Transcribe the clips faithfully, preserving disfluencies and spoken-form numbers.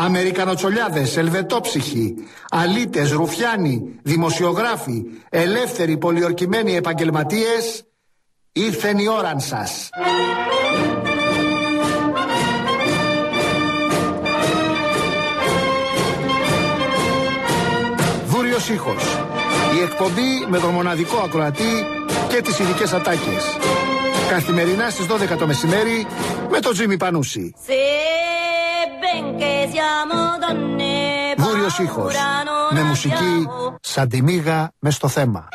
Αμερικανοτσολιάδες, ελβετόψυχοι, αλήτες, ρουφιάνοι, δημοσιογράφοι, ελεύθεροι πολιορκημένοι επαγγελματίες, ήρθεν η ώραν σας. Βούριος ήχος. Η εκπομπή με τον μοναδικό ακροατή και τις ειδικές ατάκες. Καθημερινά στις δώδεκα το μεσημέρι με τον Τζίμι Πανούση. Βούριος ήχος. Με μουσική σαν τη μύγα μες στο θέμα.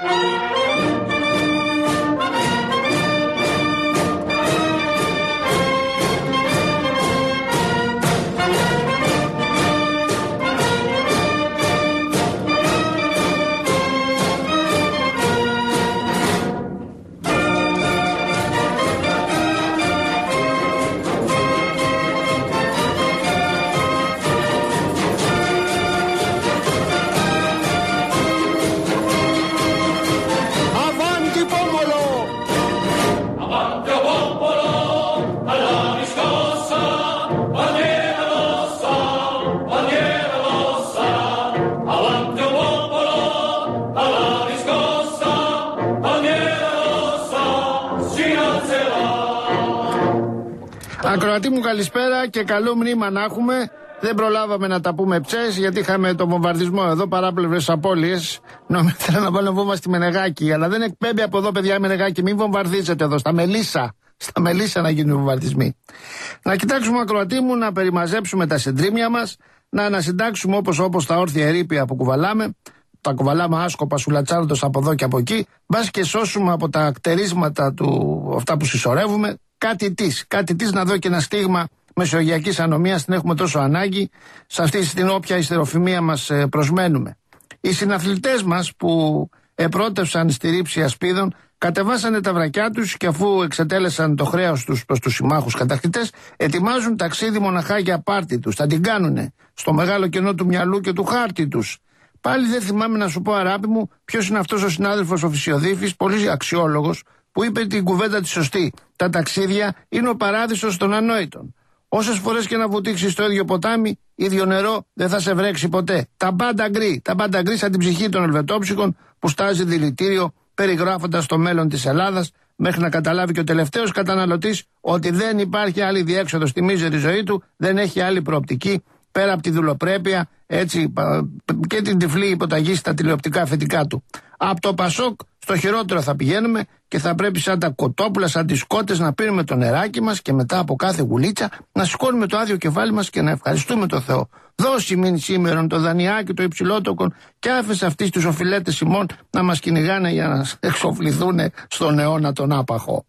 Ακροατή μου, καλησπέρα και καλό μνήμα να έχουμε. Δεν προλάβαμε να τα πούμε ψες γιατί είχαμε το βομβαρδισμό εδώ, παράπλευρες απώλειες. Νόμιζα να βάλω βόμβα στη Μενεγάκη, αλλά δεν εκπέμπει από εδώ, παιδιά, η Μενεγάκη. Μην βομβαρδίζετε εδώ, στα Μελίσσα. Στα Μελίσσα να γίνουν βομβαρδισμοί. Να κοιτάξουμε, ακροατή μου, να περιμαζέψουμε τα συντρίμια μας, να ανασυντάξουμε όπως όπως τα όρθια ερείπια που κουβαλάμε. Τα κουβαλάμε άσκοπα σουλατσάροντας από εδώ και από εκεί. Μπας και σώσουμε από τα κτερίσματα του αυτά που συσσωρεύουμε. Κάτι της, κάτι της να δω και ένα στίγμα μεσογειακής ανομίας, την έχουμε τόσο ανάγκη, σε αυτή την όποια ιστεροφημία μας προσμένουμε. Οι συναθλητές μας που επρότευσαν στη ρήψη ασπίδων κατεβάσανε τα βρακιά τους και αφού εξετέλεσαν το χρέος τους προς τους συμμάχους κατακτητές, ετοιμάζουν ταξίδι μοναχά για πάρτι τους. Θα την κάνουνε στο μεγάλο κενό του μυαλού και του χάρτη τους. Πάλι δεν θυμάμαι να σου πω, αγάπη μου, ποιος είναι αυτός ο συνάδελφος ο Φυσιοδίφης, πολύ αξιόλογος, που είπε την κουβέντα τη σωστή. Τα ταξίδια είναι ο παράδεισος των ανόητων. Όσες φορές και να βουτήξεις στο ίδιο ποτάμι, ίδιο νερό δεν θα σε βρέξει ποτέ. Τα πάντα γκρι, τα πάντα γκρι σαν την ψυχή των ελβετόψυχων που στάζει δηλητήριο περιγράφοντας το μέλλον της Ελλάδας, μέχρι να καταλάβει και ο τελευταίος καταναλωτής ότι δεν υπάρχει άλλη διέξοδο στη μίζερη ζωή του, δεν έχει άλλη προοπτική πέρα από τη δουλοπρέπεια, έτσι, και την τυφλή υποταγή στα τηλεοπτικά αφεντικά του. Από το Πασόκ στο χειρότερο θα πηγαίνουμε και θα πρέπει σαν τα κοτόπουλα, σαν τις κότες να πίνουμε το νεράκι μας και μετά από κάθε γουλίτσα να σηκώνουμε το άδειο κεφάλι μας και να ευχαριστούμε το Θεό. Δώσει μην σήμερον το δανειάκι το υψηλότοκον και άφησε αυτοί τους οφειλέτες ημών να μας κυνηγάνε για να εξοφληθούν στον αιώνα τον άπαχο.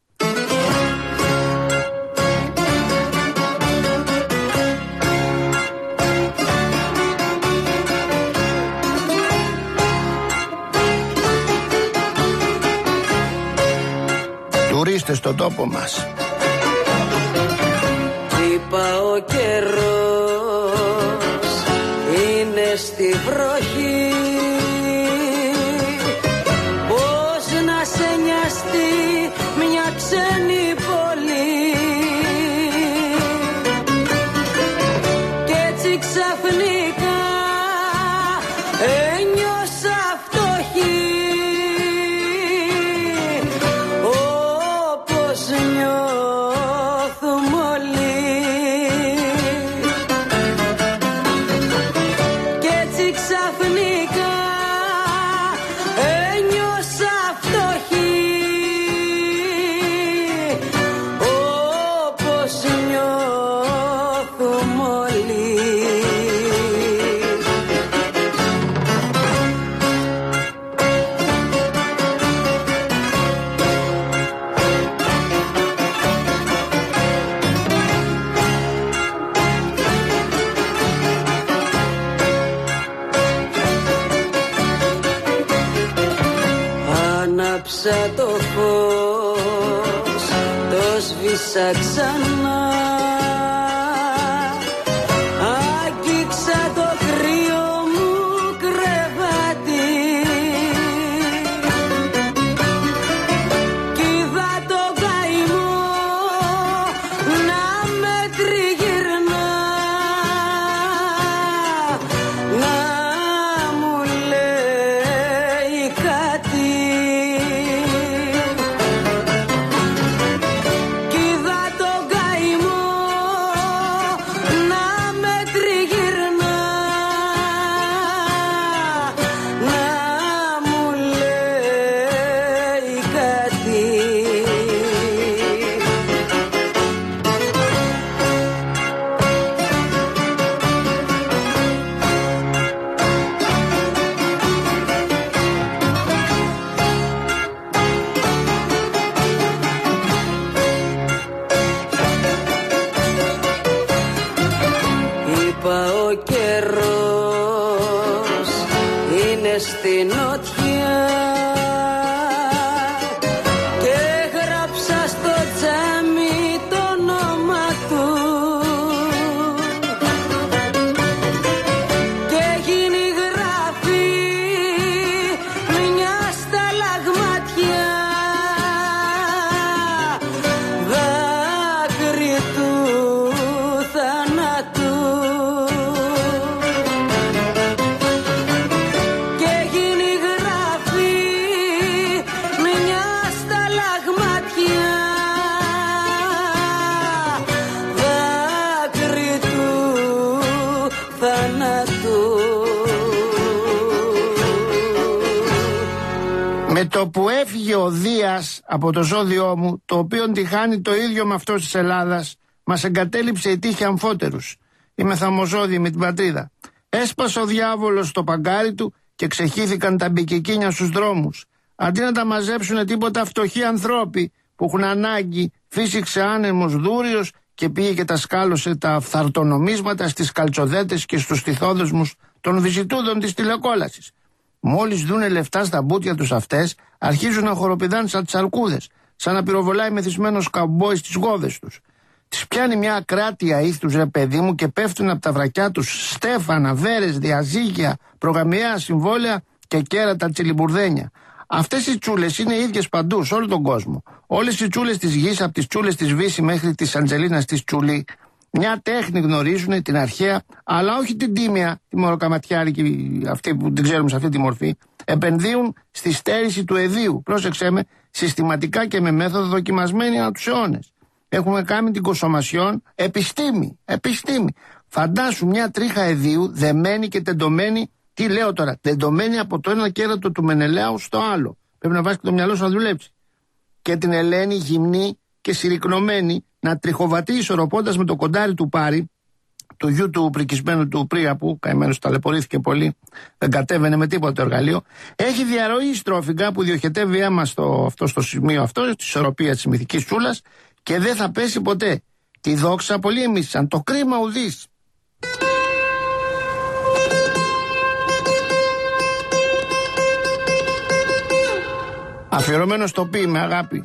Τουρίστες στον τόπο μας. Είπα ο καιρός είναι στη βροχή, πώς να σε νοιαστεί μια ξένη πόλη, κι έτσι ξαφνικά ένιωσα φτωχή. Άναψα το φως, το σβήσα ξανά, άγγιξα το κρύο μου κρεβάτι κι είδα το καημό να με τριγυρνά. ο καιρός είναι στη νότια και γράψα στο τζάμι το όνομα του και γίνει γράφει μια σταλαγματιά δάκρυ του θανάτου και γίνει γράφει μια σταλαγματιά δάκρυ του θανάτου. Με το που έφυγε ο Δίας από το ζώδιό μου, το οποίο τη χάνει το ίδιο με αυτό της Ελλάδας, μας εγκατέλειψε η τύχη αμφότερους. Είμαι θαμοζώδη με την πατρίδα. Έσπασε ο διάβολος στο παγκάρι του και ξεχύθηκαν τα μπικικίνια στους δρόμους. Αντί να τα μαζέψουνε τίποτα φτωχοί ανθρώποι που έχουν ανάγκη, φύσηξε άνεμος δούριος και πήγε και τα σκάλωσε τα φθαρτονομίσματα στις καλτσοδέτες και στους τυθόδεσμους των βυζιτούδων της τηλεκόλασης. Μόλις δούνε λεφτά στα μπούτια τους αυτές, αρχίζουν να χοροπηδάνε σαν τις αρκούδες, σαν να πυροβολάει μεθυσμένος καμπόι στις γόβες τους. Τις πιάνει μια ακράτεια ήθους, ρε παιδί μου, και πέφτουν από τα βρακιά τους στέφανα, βέρες, διαζύγια, προγαμιαία συμβόλαια και κέρατα τσιλιμπουρδένια. Αυτές οι τσούλες είναι ίδιες παντού, σε όλο τον κόσμο. Όλες οι τσούλες της γης, από τις τσούλες της Βύση μέχρι της Αντζελίνας της Τσουλή, μια τέχνη γνωρίζουν, την αρχαία, αλλά όχι την τίμια, τη μωροκαματιάρικη, αυτή που την ξέρουμε σε αυτή τη μορφή. Επενδύουν στη στέρηση του εδίου. Πρόσεξέ με, συστηματικά και με μέθοδο δοκιμασμένη ανά τους αιώνες. Έχουμε κάνει την κοσομασιόν επιστήμη. Επιστήμη. Φαντάσου μια τρίχα εδίου δεμένη και τεντωμένη. Τι λέω τώρα, τεντωμένη από το ένα κέρατο του Μενελαίου στο άλλο. Πρέπει να βάζει και το μυαλό σου να δουλέψει. Και την Ελένη γυμνή και συρρικνωμένη να τριχοβατεί ισορροπώντας με το κοντάρι του Πάρη, του γιου του πρικισμένου του Πρία, που καημένος ταλαιπωρήθηκε πολύ, δεν κατέβαινε με τίποτα το εργαλείο. Έχει διαρροή στρόφιγγα που διοχετεύει αίμα στο, αυτό, στο σημείο αυτό, στη ισορροπία της μυθικής τσούλας, και δεν θα πέσει ποτέ. Τη δόξα πολλοί εμίσαν, το κρίμα ουδής. Αφιερωμένο στο πει με αγάπη.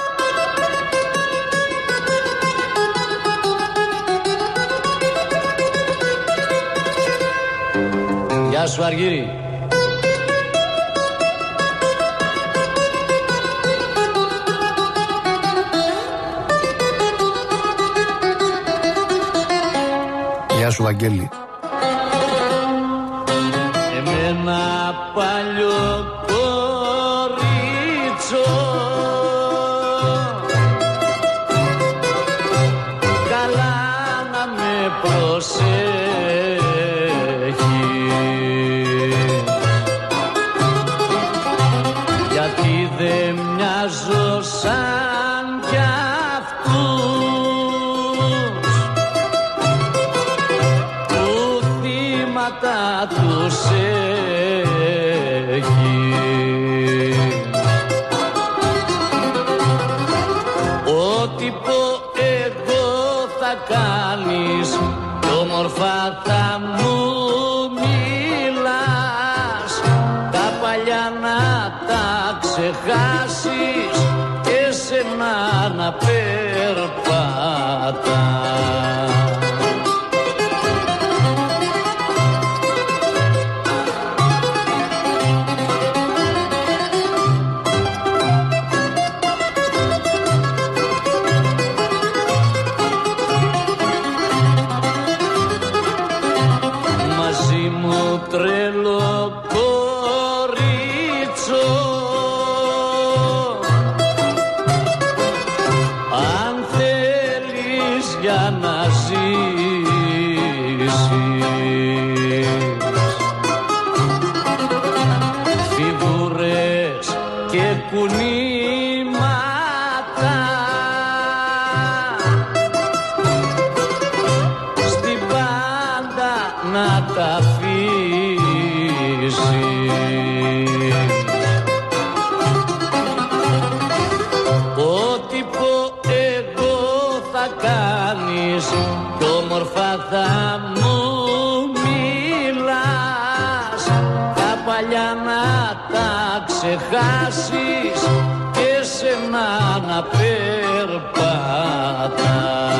Γεια σου Αργύρη. Γεια σου Βαγγέλη. Εμένα παλιό κορίτσο καλά να με προσέχει, γιατί δεν μοιάζω σαν κι αυτούς που θύματα τους έχει. Ό,τι πω εγώ θα κάνεις κι όμορφα θα μου μιλάς, τα παλιά να τα ξεχάσεις και σένα να περπατάς. Μαζί μου τρελό κορίτσο, αν θέλεις για να ζήσεις, φιγούρες και κουνήματα στην πάντα να τα αφήσεις. Ό,τι πω εγώ θα κάνεις κι όμορφα θα μου ξεχάσεις και σε να περπατά.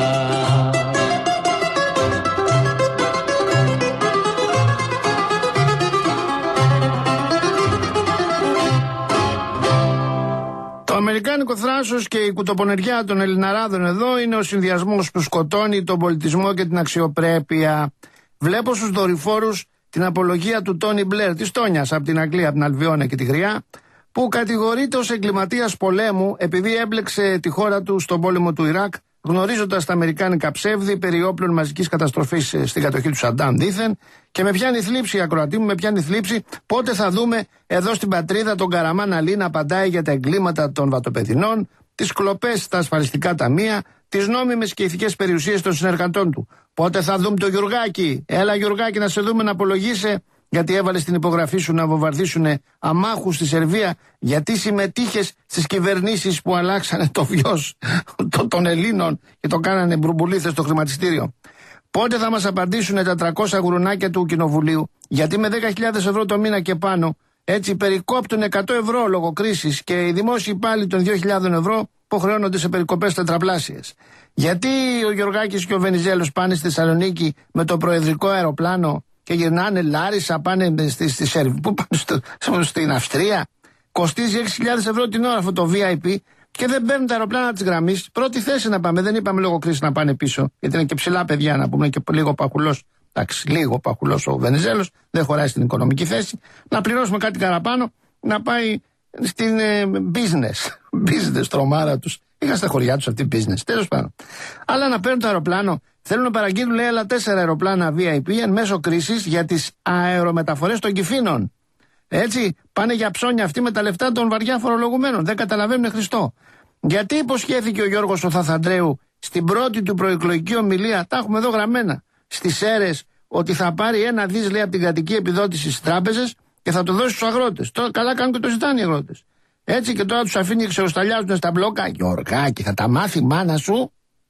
Το αμερικάνικο θράσος και η κουτοπονεριά των Ελληναράδων εδώ είναι ο συνδυασμός που σκοτώνει τον πολιτισμό και την αξιοπρέπεια. Βλέπω στους δορυφόρους την απολογία του Τόνι Μπλερ, της Τόνιας από την Αγγλία, από την Αλβιώνα και τη Γριά, που κατηγορείται ως εγκληματίας πολέμου επειδή έμπλεξε τη χώρα του στον πόλεμο του Ιράκ, γνωρίζοντας τα αμερικάνικα ψεύδη περί όπλων μαζικής καταστροφής στην κατοχή του Σαντάμ δήθεν. Και με πιάνει θλίψη, η ακροατή μου, με πιάνει θλίψη πότε θα δούμε εδώ στην πατρίδα τον Καραμάν Αλή να απαντάει για τα εγκλήματα των βατοπεδινών, τις κλοπές στα ασφαλιστικά ταμεία, τις νόμιμες και ηθικές περιουσίες των συνεργατών του. Πότε θα δούμε το Γιουργάκη? Έλα Γιουργάκη να σε δούμε να απολογείσαι γιατί έβαλες την υπογραφή σου να βομβαρδίσουν αμάχους στη Σερβία, γιατί συμμετείχες στις κυβερνήσεις που αλλάξανε το βιος των Ελλήνων και το κάνανε μπρουμπουλίθες στο χρηματιστήριο. Πότε θα μας απαντήσουν τα τριακόσια γουρουνάκια του Κοινοβουλίου, γιατί με δέκα χιλιάδες ευρώ το μήνα και πάνω έτσι περικόπτουν εκατό ευρώ λόγω κρίσης και οι δημόσιοι υπάλληλοι των δύο χιλιάδες ευρώ υποχρεώνονται σε περικοπές τετραπλάσιες. Γιατί ο Γεωργάκης και ο Βενιζέλος πάνε στη Θεσσαλονίκη με το προεδρικό αεροπλάνο και γυρνάνε Λάρισα, πάνε στη, στη Σερβία, πού πάνε στο, στην Αυστρία, κοστίζει έξι χιλιάδες ευρώ την ώρα αυτό το βι άι πι και δεν παίρνουν τα αεροπλάνα της γραμμής. Πρώτη θέση να πάμε, δεν είπαμε λόγω κρίση να πάνε πίσω, γιατί είναι και ψηλά παιδιά να πούμε και λίγο παχουλός. Εντάξει, λίγο παχουλός ο Βενιζέλος, δεν χωράει στην οικονομική θέση. Να πληρώσουμε κάτι παραπάνω, να πάει στην ε, business. Business, τρομάρα τους. Είχα στα χωριά τους αυτή business. Τέλος πάντων. Αλλά να παίρνουν το αεροπλάνο, θέλουν να παραγγείλουν, λέει, άλλα τέσσερα αεροπλάνα βι άι πι εν μέσω κρίσης για τις αερομεταφορές των Κυφήνων. Έτσι, πάνε για ψώνια αυτοί με τα λεφτά των βαριά φορολογουμένων. Δεν καταλαβαίνουν Χριστό. Γιατί υποσχέθηκε ο Γιώργος ο Θαθαντρέου στην πρώτη του προεκλογική ομιλία, τα έχουμε εδώ γραμμένα, στις αίρες, ότι θα πάρει ένα δις, λέει, από την κρατική επιδότηση στις τράπεζες και θα το δώσει στους αγρότες. Τώρα καλά κάνουν και το ζητάνε οι αγρότες. Έτσι και τώρα τους αφήνει και ξεροσταλιάζουν στα μπλόκα. Γιωργάκη, θα τα μάθει η μάνα σου.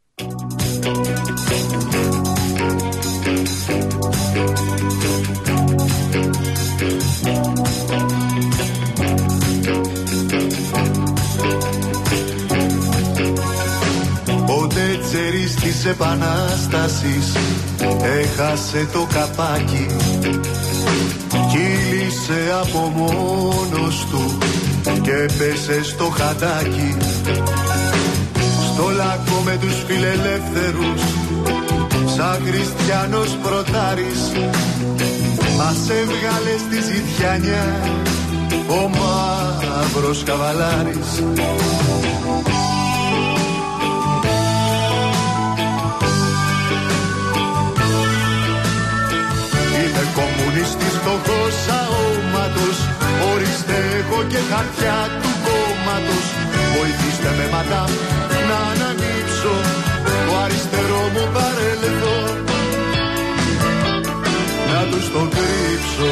Ο Τέτσερης της Επανάστασης έχασε το καπάκι, κύλησε από μόνος του και πέσε στο χατάκι. Στο λάκκο με τους φιλελεύθερους σαν χριστιανός πρωτάρης μας έβγαλε στη ζητιάνια ο μαύρος καβαλάρης. Είμαι κομμουνιστής φτωχός αόματος, ορίστε έχω και χαρτιά του κόμματος. Βοηθήστε με μαντάμ να ανανύψω το αριστερό μου παρελθόν, να τους το κρύψω.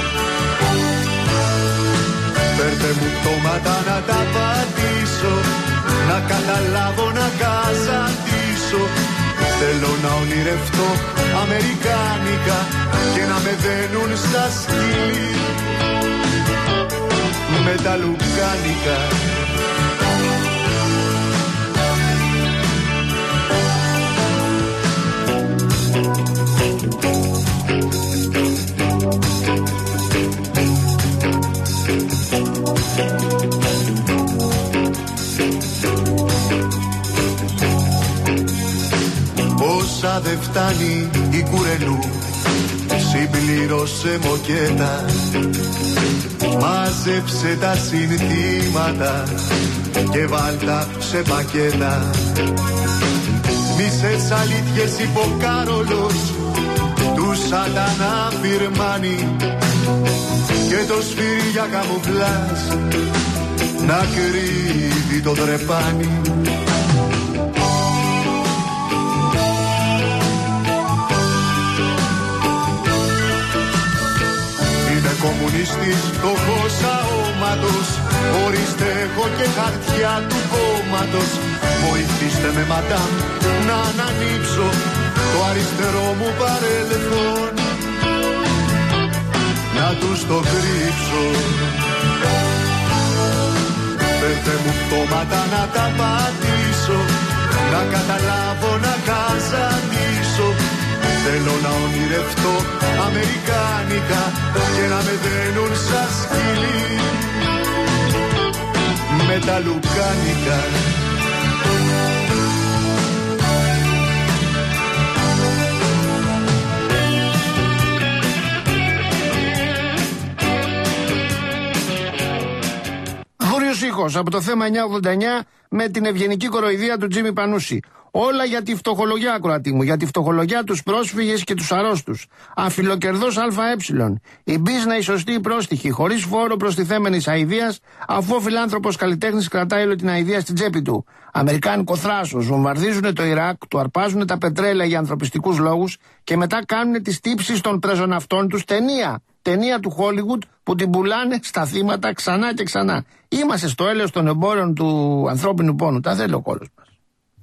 Φέρτε μου πτώματα να τα πατήσω, να καταλάβω να καζαντήσω. Θέλω να ονειρευτώ αμερικάνικα και να με δένουν στα σκυλί με τα λουκάνικα. Όσα δε φτάνει η κουρελού, συμπλήρωσε μοκέτα. Μάζεψε τα συνθήματα και βάλτα σε πακέτα. Μισές αλήθειες υποκάρολος του σατανά φυρμάνι και το σφύρι για καμουφλάζ να κρύβει το τρεπάνι. Κομμουνιστής φτωχός αόματος, ορίστε έχω και χαρτιά του κόμματος. Βοηθήστε με μαντάμ να ανανύψω το αριστερό μου παρελθόν, να τους το κρύψω. Φέρτε μου πτώματα να τα πατήσω, να καταλάβω να καζανίσω. Θέλω να ονειρευτώ αμερικάνικα και να με δένουν σαν σκυλί με τα λουκάνικα. Βόρειος ήχος από το θέμα εννιακόσια ογδόντα εννιά με την ευγενική κοροϊδία του Τζίμι Πανούση. Όλα για τη φτωχολογιά, ακροατή μου, για τη φτωχολογιά, τους πρόσφυγες και τους αρρώστους. Αφιλοκερδός ΑΕ. Η μπίζνα η σωστή η πρόστιχη, χωρίς φόρο προστιθέμενης αηδίας, αφού ο φιλάνθρωπος καλλιτέχνης κρατάει όλη την αηδία στην τσέπη του. Αμερικάνικο θράσος, βομβαρδίζουν το Ιράκ, του αρπάζουν τα πετρέλαια για ανθρωπιστικούς λόγους και μετά κάνουν τις τύψεις των πρεζοναυτών τους ταινία. Ταινία του Hollywood που την πουλάνε στα θύματα ξανά και ξανά. Είμαστε στο έλεος των εμπόρων του ανθρώπινου πόνου. Τα θέλει ο κόλος μας.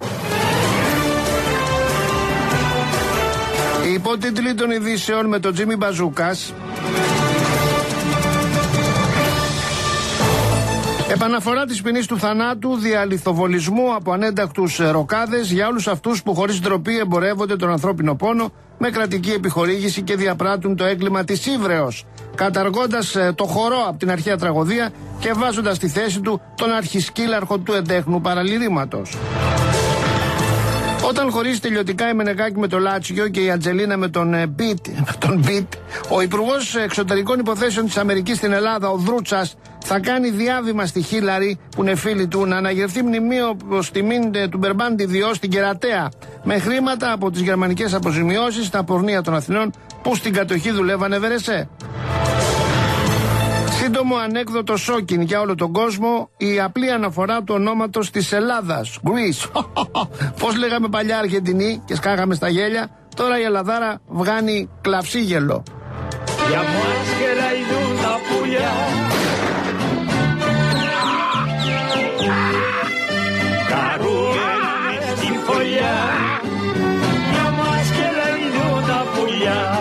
Οι υπότιτλοι των ειδήσεων με τον Τζίμι Μπαζούκας. Επαναφορά της ποινής του θανάτου δια λιθοβολισμού από ανέντακτους ροκάδες για όλους αυτούς που χωρίς ντροπή εμπορεύονται τον ανθρώπινο πόνο με κρατική επιχορήγηση και διαπράττουν το έγκλημα της ύβρεως, καταργώντας το χορό από την αρχαία τραγωδία και βάζοντας στη θέση του τον αρχισκύλαρχο του εντέχνου παραλυρήματος. Όταν χωρίζει τελειωτικά η Μενεγάκη με το Λάτσιο και η Ατζελίνα με τον Μπιτ, με τον Μπιτ, ο Υπουργός Εξωτερικών Υποθέσεων της Αμερικής στην Ελλάδα, ο Δρούτσας, θα κάνει διάβημα στη Χίλαρη, που είναι φίλη του, να αναγερθεί μνημείο προς τιμήν του Μπερμπάντι Διό στην Κερατέα, με χρήματα από τις γερμανικές αποζημιώσεις στα πορνεία των Αθηνών που στην κατοχή δουλεύανε Βερεσέ. Σύντομο ανέκδοτο σόκιν για όλο τον κόσμο, η απλή αναφορά του ονόματος της Ελλάδας. Greece. Πώς λέγαμε παλιά Αργεντινή και σκάγαμε στα γέλια, τώρα η Ελλαδάρα βγάνει κλαυσίγελο. Για μας γελαϊδούν τα πουλιά, χαρούμενοι μες στη φωλιά. Για μας γελαϊδούν τα πουλιά.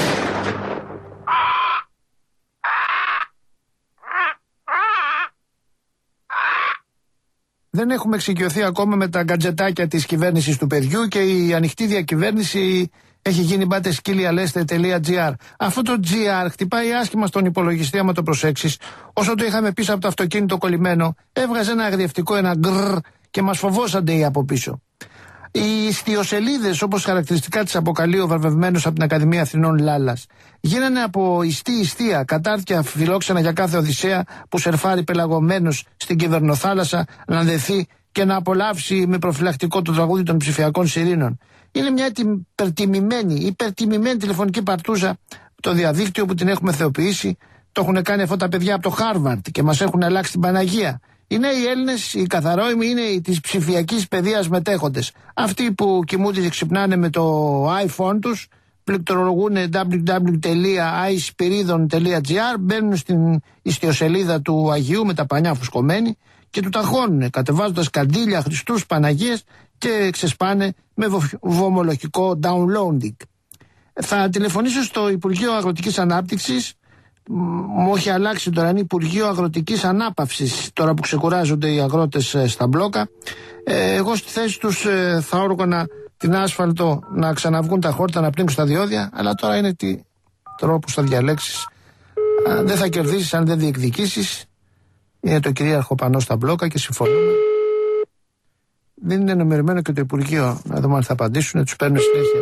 Δεν έχουμε εξοικειωθεί ακόμα με τα γκατζετάκια της κυβέρνησης του παιδιού και η ανοιχτή διακυβέρνηση έχει γίνει μπάτε σκύλια λέστε τελεία τζι άρ. Αυτό το τζι άρ χτυπάει άσχημα στον υπολογιστή, άμα το προσέξεις. Όσο το είχαμε πίσω από το αυτοκίνητο κολλημένο, έβγαζε ένα αγριευτικό, ένα γκρρ και μας φοβόσανται οι από πίσω. Οι ιστιοσελίδες, όπως χαρακτηριστικά τις αποκαλεί ο βραβευμένος από την Ακαδημία Αθηνών Λάλλας, γίνανε από ιστή ιστία, κατάρτια φιλόξενα για κάθε Οδυσσέα που σερφάρει πελαγωμένος στην κυβερνοθάλασσα να δεθεί και να απολαύσει με προφυλακτικό το τραγούδι των ψηφιακών σιρήνων. Είναι μια υπερτιμημένη, υπερτιμημένη τηλεφωνική παρτούζα το διαδίκτυο που την έχουμε θεοποιήσει. Το έχουν κάνει αυτά τα παιδιά από το Χάρβαρντ και μας έχουν αλλάξει την Παναγία. Οι νέοι Έλληνες, οι καθαρόιμοι, είναι οι της ψηφιακής παιδείας μετέχοντες. Αυτοί που κοιμούνται και ξυπνάνε με το iPhone τους, πληκτρολογούν double-u double-u double-u τελεία άι σπυρίδων τελεία τζι άρ, μπαίνουν στην ιστιοσελίδα του Αγίου με τα πανιά φουσκωμένη και του ταχώνουν, κατεβάζοντας καντήλια, Χριστούς, Παναγίες και ξεσπάνε με βομολογικό downloading. Θα τηλεφωνήσω στο Υπουργείο Αγροτικής Ανάπτυξης. Μου έχει αλλάξει τώρα, είναι Υπουργείο Αγροτικής Ανάπαυσης, τώρα που ξεκουράζονται οι αγρότες στα μπλόκα. Ε, εγώ στη θέση τους ε, θα όργωνα την άσφαλτο να ξαναβγούν τα χόρτα, να πνίξουν τα διόδια, αλλά τώρα είναι τι τρόπους θα διαλέξεις. Α, δεν θα κερδίσεις αν δεν διεκδικήσεις. Είναι το κυρίαρχο πανό στα μπλόκα και συμφωνούμε. Δεν είναι ενημερωμένο και το Υπουργείο, να δούμε αν θα απαντήσουν, τους παίρνουν συνέχεια.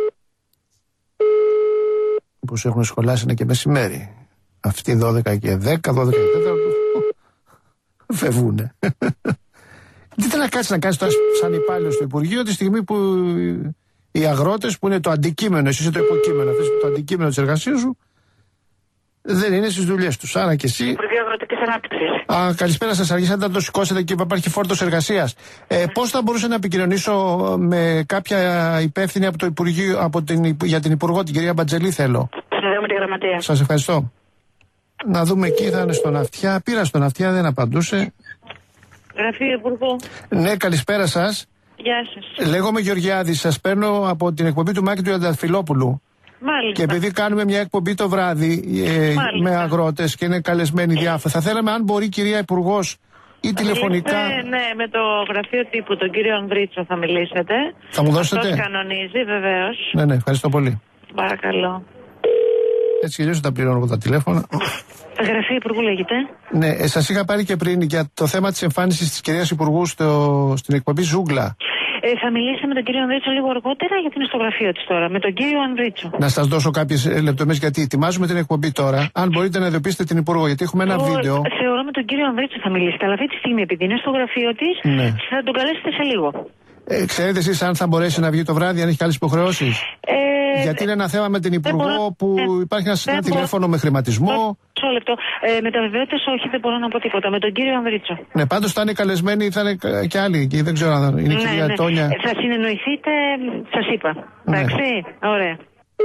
Όπως έχουν σχολάσει είναι και μεσημέρι. Αυτοί δώδεκα και δέκα, δώδεκα και τέταρτο φεύγουνε. Τι θέλει να κάτσει να κάνει τώρα σαν υπάλληλος στο Υπουργείο τη στιγμή που οι αγρότες που είναι το αντικείμενο, εσύ είσαι το υποκείμενο, αυτές το αντικείμενο της εργασίας σου, δεν είναι στις δουλειές τους. Άρα και εσύ. Υπουργείο Αγροτικής Ανάπτυξης. Α, καλησπέρα σας. Αργήσατε να το σηκώσετε και υπάρχει φόρτος εργασίας. Ε, πώς θα μπορούσα να επικοινωνήσω με κάποια υπεύθυνη από το Υπουργείο, από την, για την Υπουργό, την κυρία Μπατζελή, θέλω. Συνδέομαι τη γραμματεία. Σας ευχαριστώ. Να δούμε εκεί, θα είναι στον Αυτιά. Πήρα στον Αυτιά, δεν απαντούσε. Γραφείο Υπουργού. Ναι, καλησπέρα σας. Γεια σας. Λέγομαι Γεωργιάδη, σας παίρνω από την εκπομπή του Μάκη του Ιανταφυλόπουλου. Μάλιστα. Και επειδή κάνουμε μια εκπομπή το βράδυ ε, με αγρότες και είναι καλεσμένοι διάφορα, θα θέλαμε, αν μπορεί, κυρία Υπουργός, ή τηλεφωνικά. Μιλήσετε, ναι, με το γραφείο τύπου, τον κύριο Ανδρίτσο θα μιλήσετε. Θα μου δώσετε. Αυτός κανονίζει, βεβαίως. Ναι, ναι, ευχαριστώ πολύ. Παρακαλώ. Έτσι κι αλλιώς τα πληρώνω από τα τηλέφωνα. Γραφείο Υπουργού λέγεται. Ναι, ε, σας είχα πάρει και πριν για το θέμα της εμφάνισης της κυρίας Υπουργού στο, στην εκπομπή Ζούγκλα. Ε, θα μιλήσω με τον κύριο Ανδρίτσο λίγο αργότερα, γιατί είναι στο γραφείο της τώρα. Με τον κύριο Ανδρίτσο. Να σας δώσω κάποιες λεπτομέρειες, γιατί ετοιμάζουμε την εκπομπή τώρα. Αν μπορείτε να ειδοποιήσετε την Υπουργό, γιατί έχουμε ένα Ο, βίντεο. Θεωρώ με τον κύριο Ανδρίτσο θα μιλήσετε, αλλά αυτή τη στιγμή, επειδή είναι στο γραφείο της, Ναι. θα τον καλέσετε σε λίγο. Ε, ξέρετε εσείς αν θα μπορέσει να βγει το βράδυ, αν έχει άλλες υποχρεώσεις. Ε, Γιατί είναι ένα θέμα με την Υπουργό μπορώ, που ε, υπάρχει ένα, ένα μπορώ. τηλέφωνο με χρηματισμό. Μισό λεπτό. Ε, με τα βεβαιότητες όχι, δεν μπορώ να πω τίποτα. Με τον κύριο Ανδρίτσο. Ναι, πάντως θα είναι καλεσμένοι, θα είναι και άλλοι εκεί. Δεν ξέρω αν είναι η κυρία ναι. Τόνια. Ε, θα συνεννοηθείτε, σας είπα. Ναι. Εντάξει, ωραία.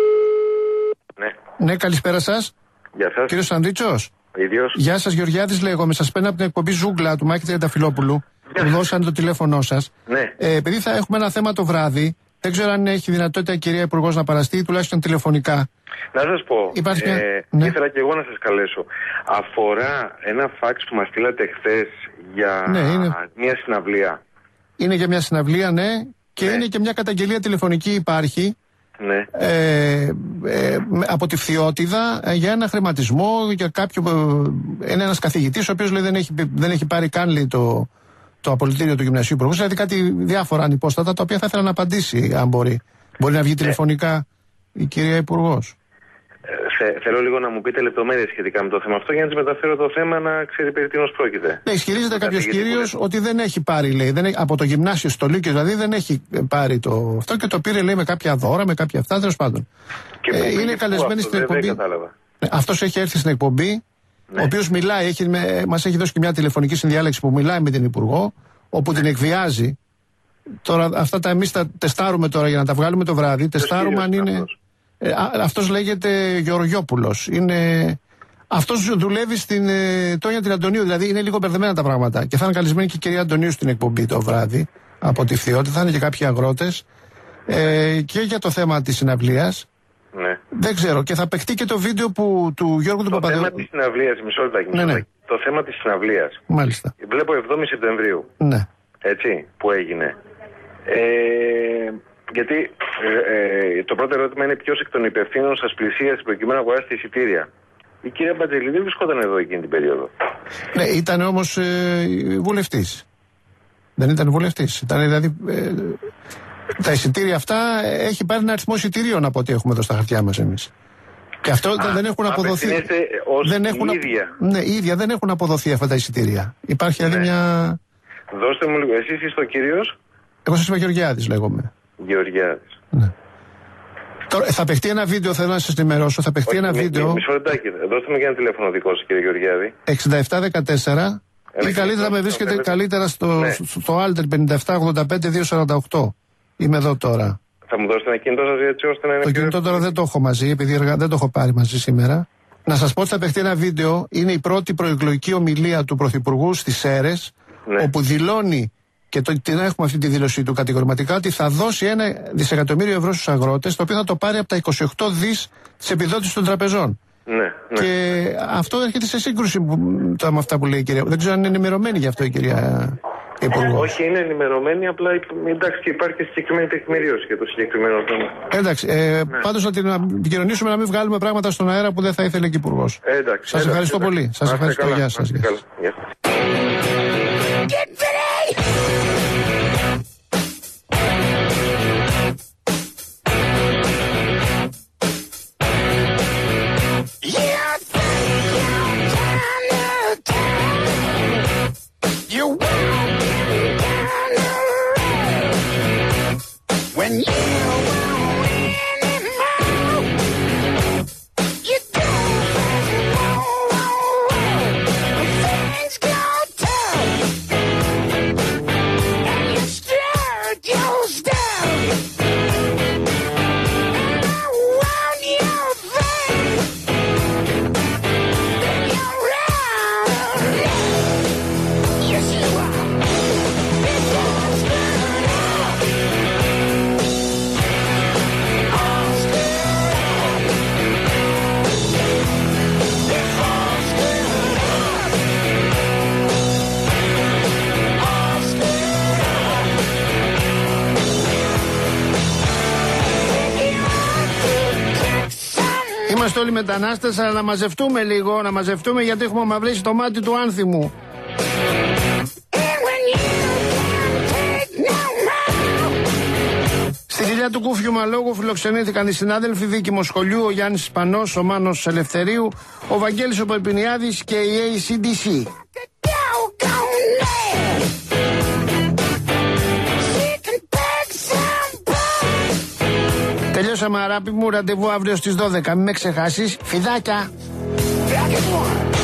Ναι. Ναι, καλησπέρα σας. Γεια σας. Κύριος Ανδρίτσος. Ίδιος. Γεια σας, Γεωργιάδης λέγομαι. Σας παίρνω από την εκπομπή Ζούγκλα του Μάκη Τριανταφυλόπουλου. Μου δώσανε το τηλέφωνό σας. Ναι. Ε, επειδή θα έχουμε ένα θέμα το βράδυ, δεν ξέρω αν έχει δυνατότητα η κυρία Υπουργός να παραστεί, τουλάχιστον τηλεφωνικά. Να σας πω, Υπάρχει μια- ε, ναι. ήθελα και εγώ να σας καλέσω. Αφορά ένα φάξ που μας στείλατε χθες για Ναι, είναι. μια συναυλία. Είναι για μια συναυλία, ναι, και Ναι. είναι και μια καταγγελία τηλεφωνική υπάρχει. Ναι. Ε, ε, με- από τη Φθιώτιδα ε, για ένα χρηματισμό για κάποιο. Ε, είναι ένας καθηγητής ο οποίος λέει, δεν, έχει, δεν έχει πάρει καν λέει, το, το απολυτήριο του Γυμνασίου Υπουργού. Δηλαδή κάτι διάφορα ανυπόστατα τα οποία θα ήθελα να απαντήσει, αν μπορεί. Μπορεί να βγει τηλεφωνικά η κυρία Υπουργός. Ε, θε, θέλω λίγο να μου πείτε λεπτομέρειες σχετικά με το θέμα αυτό για να της μεταφέρω το θέμα να ξέρει περί τίνος πρόκειται. Ναι, ισχυρίζεται κάποιο γιατί κύριο που- ότι δεν έχει πάρει, λέει, δεν έχει, από το γυμνάσιο στο Λύκειο, δηλαδή δεν έχει πάρει το αυτό και το πήρε, λέει, με κάποια δώρα, με κάποια αυτά, τέλος πάντων. Και Ε, πού πήγε, είναι πού καλεσμένη αυτό, στην δεν- δεν εκπομπή. κατάλαβα. Αυτό έχει έρθει στην εκπομπή, Ναι. ο οποίο μιλάει, έχει, μας έχει δώσει και μια τηλεφωνική συνδιάλεξη που μιλάει με την Υπουργό, όπου την εκβιάζει. Τώρα, αυτά τα εμείς τα τεστάρουμε τώρα για να τα βγάλουμε το βράδυ. Τεστάρουμε αν κύριος είναι. αυτός? Ε, α, αυτός λέγεται Γεωργιόπουλος. Είναι. Αυτός δουλεύει στην ε, Τόνια την Αντωνίου, δηλαδή είναι λίγο μπερδεμένα τα πράγματα. Και θα είναι καλεσμένη και η κυρία Αντωνίου στην εκπομπή το βράδυ από τη Φθιώτη, θα είναι και κάποιοι αγρότες. Ε, και για το θέμα της συναυλίας. Ναι. Δεν ξέρω. Και θα παιχτεί και το βίντεο που, του Γιώργου του Το θέμα Παπαδεού. της συναυλίας, μισό λεπτάκι, Ναι, μισό ναι. λεπτάκι. Το θέμα της συναυλίας. Μάλιστα. Βλέπω εβδόμη Σεπτεμβρίου. Ναι. Έτσι, που έγινε. Ε, γιατί ε, ε, το πρώτο ερώτημα είναι ποιος εκ των υπευθύνων σας πλησίασε προκειμένου να αγοράσετε εισιτήρια. Η κυρία Μπατζελή δεν βρισκόταν εδώ εκείνη την περίοδο. Ναι, ήταν όμως ε, βουλευτής. Δεν ήταν βουλευτής. Ήταν δηλαδή. Ε, τα εισιτήρια αυτά ε, έχει πάρει ένα αριθμό εισιτηρίων από ό,τι έχουμε εδώ στα χαρτιά μας εμείς. Και αυτό Α, δεν έχουν αποδοθεί. απευθύνεστε ως Δεν η έχουν, απο- ίδια. Ναι, η ίδια δεν έχουν αποδοθεί αυτά τα εισιτήρια. Υπάρχει δηλαδή Ναι. μια. Δώστε μου λίγο. Εσείς είστε ο κύριος Εγώ σας είπα Γεωργιάδης λέγομαι. Γεωργιάδης. Ναι. Τώρα, θα παιχτεί ένα βίντεο, θέλω να σας ενημερώσω. Θα παιχτεί Όχι, ένα μη- βίντεο μη- Μισό λεπτάκι. Δώστε μου και ένα τηλέφωνο δικό σας, κύριε Γεωργιάδη. εξήντα επτά δεκατέσσερα Ένα ή καλύτερα με κινητό, βρίσκεται θέλετε. καλύτερα στο, Ναι. στο Alter πενήντα επτά ογδόντα πέντε διακόσια σαράντα οκτώ. Είμαι εδώ τώρα. Θα μου δώσετε ένα κινητό σας έτσι ώστε να είναι Το πιο κινητό τώρα δεν το έχω μαζί, επειδή εργα... δεν το έχω πάρει μαζί σήμερα. Να σας πω ότι θα παιχτεί ένα βίντεο. Είναι η πρώτη προεκλογική ομιλία του Πρωθυπουργού στις Σέρρες, Ναι. όπου δηλώνει, και το, την έχουμε αυτή τη δήλωση του κατηγορηματικά, ότι θα δώσει ένα δισεκατομμύριο ευρώ στους αγρότες, το οποίο θα το πάρει από τα είκοσι οκτώ δις της επιδότησης των τραπεζών. Ναι, ναι. Και αυτό έρχεται σε σύγκρουση που, το, με αυτά που λέει η κυρία. Δεν ξέρω αν είναι ενημερωμένη γι' αυτό η κυρία Υπουργό. Όχι, είναι ενημερωμένη, απλά υπ- εντάξει και υπάρχει και συγκεκριμένη τεκμηρίωση για το συγκεκριμένο θέμα. Εντάξει, ε, πάντως να την επικοινωνήσουμε να μην βγάλουμε πράγματα στον αέρα που δεν θα ήθελε και η Υπουργός. Ε, εντάξει, Σας εντάξει, ευχαριστώ εντάξει. πολύ. Σας Να είστε ευχαριστώ. καλά, Γεια να σας. είστε Γεια καλά. σας. Γεια. Είμαστε όλοι μετανάστες, αλλά να μαζευτούμε λίγο, να μαζευτούμε γιατί έχουμε μαυρίσει το μάτι του άνθιμου. Στη κοιλιά του Κούφιου Μαλόγου φιλοξενήθηκαν οι συνάδελφοι Βίκη Μοσχολιού, ο Γιάννης Ισπανός, ο Μάνος Ελευθερίου, ο Βαγγέλης ο Περπινιάδης και η έι σι ντι σι. Τελειώσαμε, αγάπη μου, ραντεβού αύριο στις δώδεκα. Μην με ξεχάσεις, φιδάκια.